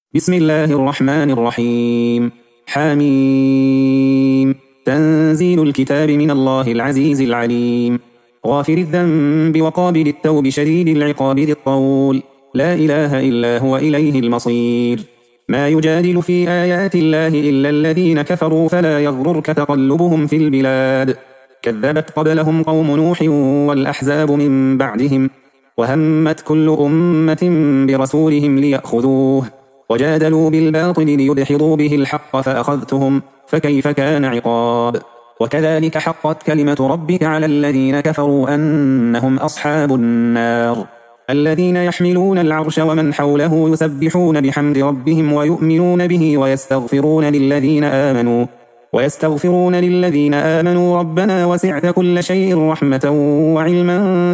بسم الله الرحمن الرحيم. حميم. تنزيل الكتاب من الله العزيز العليم. غافر الذنب وقابل التوب شديد العقاب ذي الطول، لا إله إلا هو إليه المصير. ما يجادل في آيات الله إلا الذين كفروا فلا يغررك تقلبهم في البلاد. كذبت قبلهم قوم نوح والأحزاب من بعدهم، وهمت كل أمة برسولهم ليأخذوه، وجادلوا بالباطل ليدحضوا به الحق فأخذتهم، فكيف كان عقاب. وكذلك حقت كلمة ربك على الذين كفروا أنهم أصحاب النار. الذين يحملون العرش ومن حوله يسبحون بحمد ربهم ويؤمنون به ويستغفرون للذين آمنوا ربنا وسعت كل شيء رحمة وعلما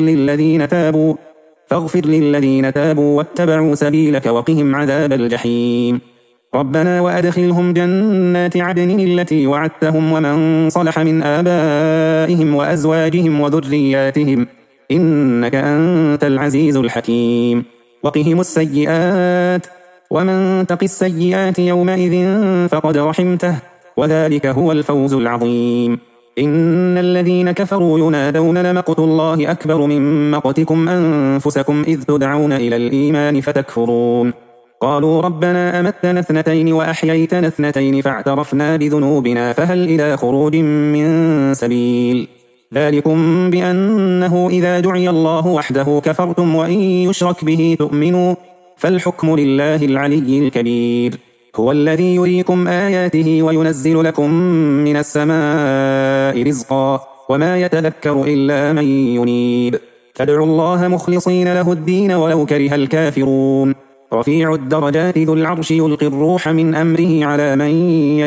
فاغفر للذين تابوا واتبعوا سبيلك وقهم عذاب الجحيم. ربنا وأدخلهم جنات عدن التي وعدتهم ومن صلح من آبائهم وأزواجهم وذرياتهم إنك أنت العزيز الحكيم. وقهم السيئات، ومن تق السيئات يومئذ فقد رحمته، وذلك هو الفوز العظيم. إن الذين كفروا ينادون لمقت الله أكبر من مقتكم أنفسكم إذ تدعون إلى الإيمان فتكفرون. قالوا ربنا أمتنا اثنتين وأحييتنا اثنتين فاعترفنا بذنوبنا فهل إلى خروج من سبيل. ذلكم بأنه إذا دعي الله وحده كفرتم وإن يشرك به تؤمنوا، فالحكم لله العلي الكبير. هو الذي يريكم آياته وينزل لكم من السماء رزقا، وما يتذكر إلا من ينيب. فادعوا الله مخلصين له الدين ولو كره الكافرون. رفيع الدرجات ذو العرش يلقي الروح من أمره على من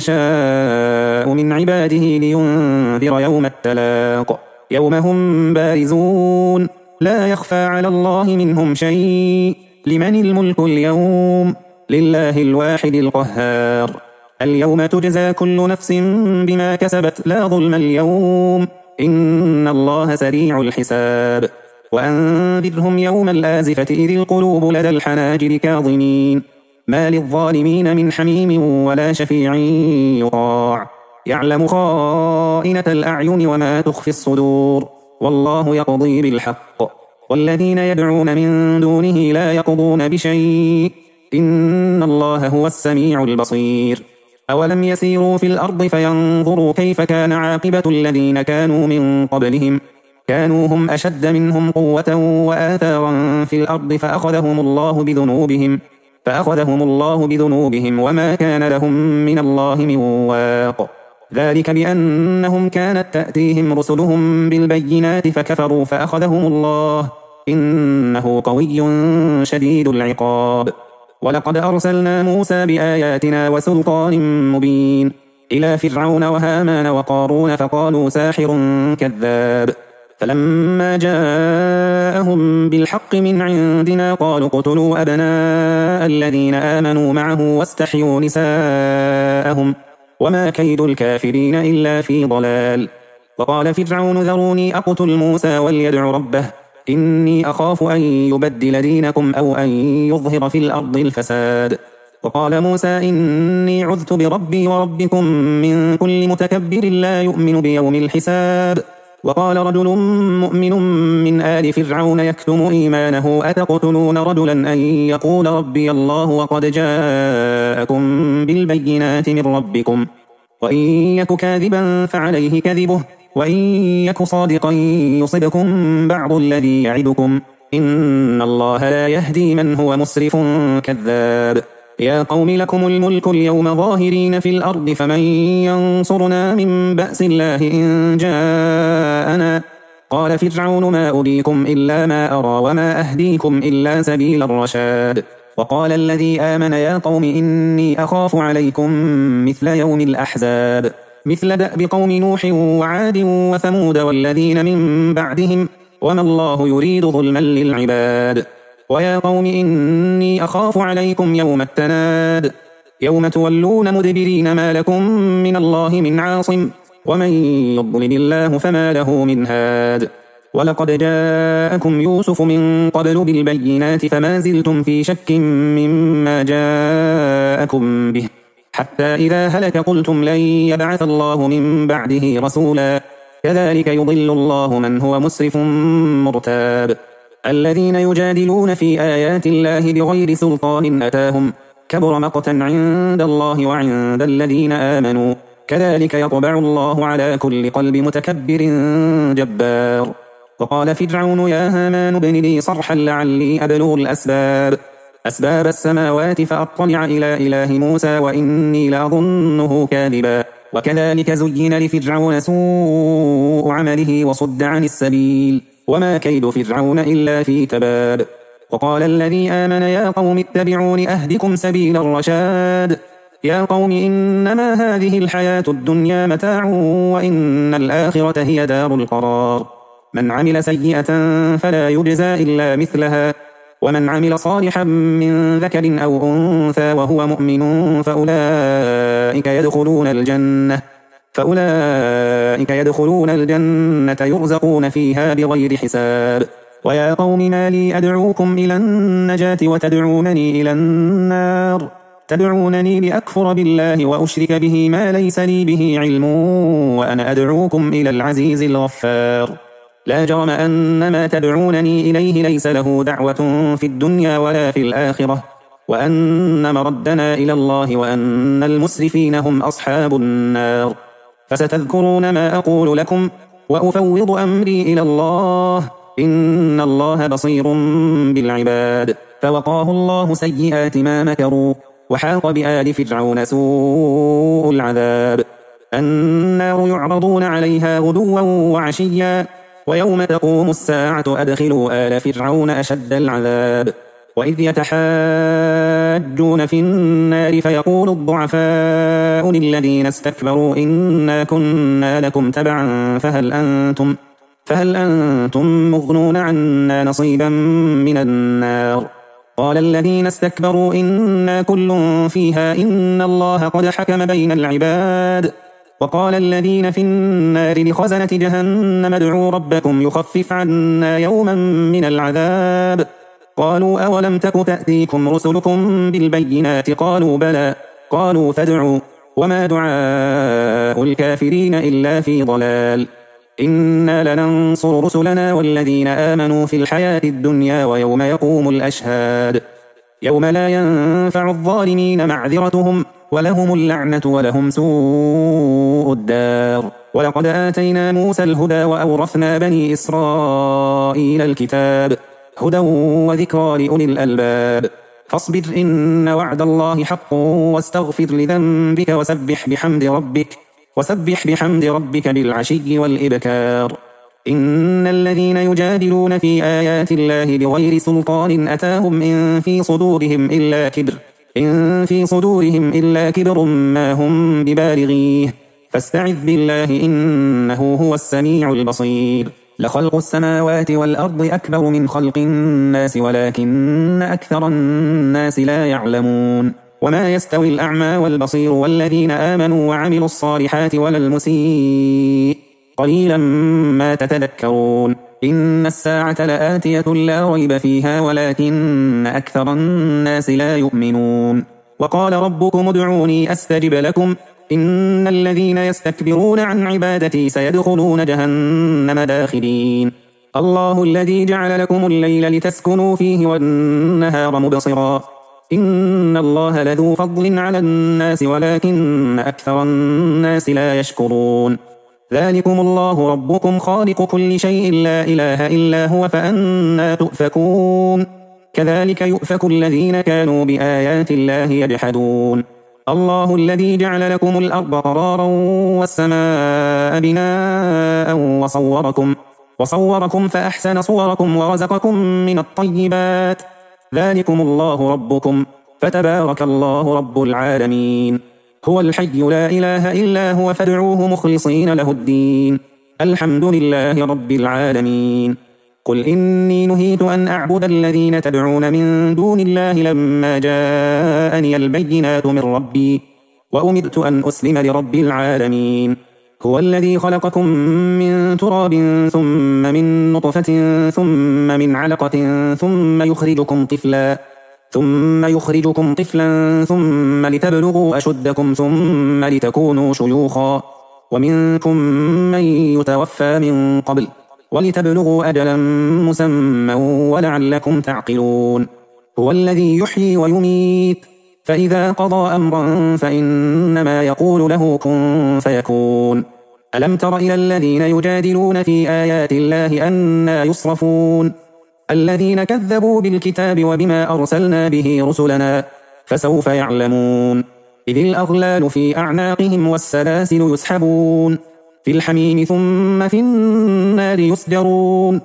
يشاء من عباده لينذر يوم التلاق، يوم هم بارزون لا يخفى على الله منهم شيء. لمن الملك اليوم؟ لله الواحد القهار. اليوم تجزى كل نفس بما كسبت لا ظلم اليوم، إن الله سريع الحساب. وأنذرهم يوم الآزفة إذ القلوب لدى الحناجر كاظمين، ما للظالمين من حميم ولا شفيع يطاع. يعلم خائنة الأعين وما تخفي الصدور، والله يقضي بالحق. والذين يدعون من دونه لا يقضون بشيء، إن الله هو السميع البصير. أولم يسيروا في الأرض فينظروا كيف كان عاقبة الذين كانوا من قبلهم، كانوا هم أشد منهم قوة وآثارا في الأرض فأخذهم الله بذنوبهم وما كان لهم من الله من واق. ذلك بأنهم كانت تأتيهم رسلهم بالبينات فكفروا فأخذهم الله، إنه قوي شديد العقاب. ولقد أرسلنا موسى بآياتنا وسلطان مبين إلى فرعون وهامان وقارون فقالوا ساحر كذاب. فلما جاءهم بالحق من عندنا قالوا اقتلوا أبناء الذين آمنوا معه واستحيوا نساءهم، وما كيد الكافرين إلا في ضلال. وقال فرعون ذروني أقتل موسى وليدع ربه إني أخاف أن يبدل دينكم أو أن يظهر في الأرض الفساد. وقال موسى إني عذت بربي وربكم من كل متكبر لا يؤمن بيوم الحساب. وقال رجل مؤمن من آل فرعون يكتم إيمانه أتقتلون رجلا أن يقول ربي الله وقد جاءكم بالبينات من ربكم، وإن يك كاذبا فعليه كذبه وإن يك صادقا يصبكم بعض الذي يعدكم، إن الله لا يهدي من هو مسرف كذاب. يا قوم لكم الملك اليوم ظاهرين في الأرض فمن ينصرنا من بأس الله إن جاءنا. قال فرعون ما أريكم إلا ما أرى وما أهديكم إلا سبيل الرشاد. وقال الذي آمن يا قوم إني أخاف عليكم مثل يوم الأحزاب، مثل دأب قوم نوح وعاد وثمود والذين من بعدهم، وما الله يريد ظلما للعباد. ويا قوم إني أخاف عليكم يوم التناد، يوم تولون مدبرين ما لكم من الله من عاصم، ومن يضلل الله فما له من هاد. ولقد جاءكم يوسف من قبل بالبينات فما زلتم في شك مما جاءكم به حتى إذا هلك قلتم لن يبعث الله من بعده رسولا كذلك يضل الله من هو مسرف مرتاب الذين يجادلون في آيات الله بغير سلطان أتاهم كبر مقتا عند الله وعند الذين آمنوا كذلك يطبع الله على كل قلب متكبر جبار وقال فرعون يا هامان ابن لي صرحا لعلي أبلغ أسباب السماوات فأطلع إلى إله موسى وإني لأظنه كاذبا وكذلك زين لفرعون سوء عمله وصد عن السبيل وما كيد فرعون إلا في تباب وقال الذي آمن يا قوم اتبعون أهدكم سبيل الرشاد يا قوم إنما هذه الحياة الدنيا متاع وإن الآخرة هي دار القرار من عمل سيئة فلا يجزى إلا مثلها ومن عمل صالحا من ذكر أو أنثى وهو مؤمن فأولئك يدخلون الجنة يرزقون فيها بغير حساب ويا قوم ما لي أدعوكم إلى النجاة وتدعونني إلى النار تدعونني لأكفر بالله وأشرك به ما ليس لي به علم وأنا أدعوكم إلى العزيز الغفار لا جرم أن ما تدعونني إليه ليس له دعوة في الدنيا ولا في الآخرة وأن مردنا إلى الله وأن المسرفين هم أصحاب النار فستذكرون ما أقول لكم وأفوض أمري إلى الله إن الله بصير بالعباد فوقاه الله سيئات ما مكروا وحاق بآل فرعون سوء العذاب النار يعرضون عليها غدوا وعشيا ويوم تقوم الساعة أدخلوا آل فرعون أشد العذاب وإذ يتحاجون في النار فيقول الضعفاء للذين استكبروا إنا كنا لكم تبعا فهل أنتم مغنون عنا نصيبا من النار قال الذين استكبروا إنا كل فيها إن الله قد حكم بين العباد وقال الذين في النار لخزنة جهنم ادعوا ربكم يخفف عنا يوما من العذاب قالوا أولم تك تأتيكم رسلكم بالبينات قالوا بلى قالوا فادعوا وما دعاء الكافرين إلا في ضلال إنا لننصر رسلنا والذين آمنوا في الحياة الدنيا ويوم يقوم الأشهاد يوم لا ينفع الظالمين معذرتهم ولهم اللعنة ولهم سوء الدار ولقد آتينا موسى الهدى وأورثنا بني إسرائيل الكتاب هدى وذكرى لأولي الألباب فاصبر إن وعد الله حق واستغفر لذنبك وسبح بحمد ربك بالعشي والإبكار إن الذين يجادلون في آيات الله بغير سلطان أتاهم إن في صدورهم إلا كبر ما هم ببالغيه فاستعذ بالله إنه هو السميع البصير لخلق السماوات والأرض أكبر من خلق الناس ولكن أكثر الناس لا يعلمون وما يستوي الأعمى والبصير والذين آمنوا وعملوا الصالحات ولا المسيء قليلا ما تتذكرون إن الساعة لآتية لا ريب فيها ولكن أكثر الناس لا يؤمنون وقال ربكم ادعوني أستجب لكم إن الذين يستكبرون عن عبادتي سيدخلون جهنم داخرين الله الذي جعل لكم الليل لتسكنوا فيه والنهار مبصرا إن الله لذو فضل على الناس ولكن أكثر الناس لا يشكرون ذلكم الله ربكم خالق كل شيء لا إله إلا هو فأنى تؤفكون كذلك يؤفك الذين كانوا بآيات الله يجحدون الله الذي جعل لكم الأرض قرارا والسماء بناء وصوركم فأحسن صوركم ورزقكم من الطيبات ذلكم الله ربكم فتبارك الله رب العالمين هو الحي لا إله إلا هو فادعوه مخلصين له الدين الحمد لله رب العالمين قل إني نهيت أن أعبد الذين تدعون من دون الله لما جاءني البينات من ربي وأمرت أن أسلم لرب العالمين هو الذي خلقكم من تراب ثم من نطفة ثم من علقة ثم يخرجكم طفلا ثم لتبلغوا أشدكم ثم لتكونوا شيوخا ومنكم من يتوفى من قبل ولتبلغوا أجلا مسمى ولعلكم تعقلون هو الذي يحيي ويميت فإذا قضى أمرا فإنما يقول له كن فيكون ألم تر إلى الذين يجادلون في آيات الله أنى يصرفون الذين كذبوا بالكتاب وبما أرسلنا به رسلنا فسوف يعلمون إذ الأغلال في أعناقهم والسلاسل يسحبون في الحميم ثم في النار يسجرون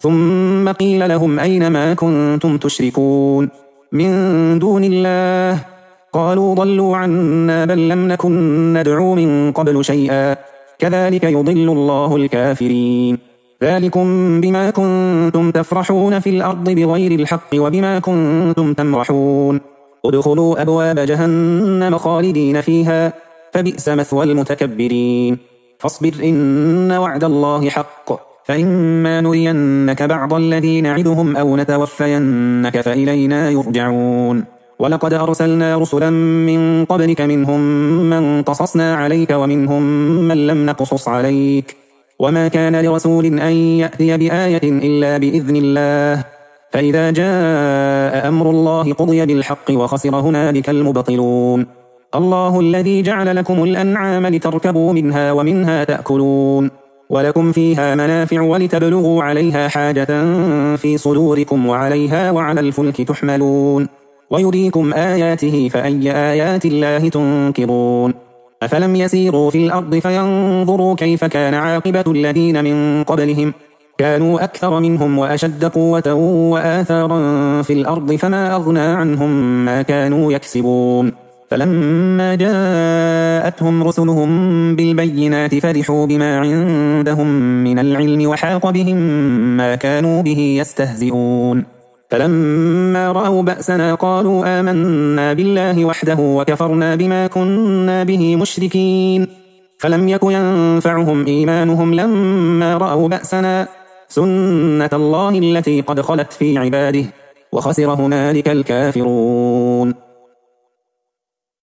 ثم قيل لهم أين ما كنتم تشركون من دون الله قالوا ضلوا عنا بل لم نكن ندعو من قبل شيئا كذلك يضل الله الكافرين ذلكم بما كنتم تفرحون في الأرض بغير الحق وبما كنتم تمرحون ادخلوا أبواب جهنم خالدين فيها فبئس مثوى المتكبرين فاصبر إن وعد الله حق فإما نرينك بعض الذي نعدهم أو نتوفينك فإلينا يرجعون ولقد أرسلنا رسلا من قبلك منهم من قصصنا عليك ومنهم من لم نقصص عليك وما كان لرسول أن يأتي بآية إلا بإذن الله فإذا جاء أمر الله قضي بالحق وخسر هنالك المبطلون الله الذي جعل لكم الأنعام لتركبوا منها ومنها تأكلون ولكم فيها منافع ولتبلغوا عليها حاجة في صدوركم وعليها وعلى الفلك تحملون ويريكم آياته فأي آيات الله تنكرون أفلم يسيروا في الأرض فينظروا كيف كان عاقبة الذين من قبلهم كانوا أكثر منهم وأشد قوة وآثارا في الأرض فما أغنى عنهم ما كانوا يكسبون فلما جاءتهم رسلهم بالبينات فرحوا بما عندهم من العلم وحاق بهم ما كانوا به يستهزئون فلما رأوا بأسنا قالوا آمنا بالله وحده وكفرنا بما كنا به مشركين فلم يك ينفعهم إيمانهم لما رأوا بأسنا سنة الله التي قد خلت في عباده وخسر هنالك الكافرون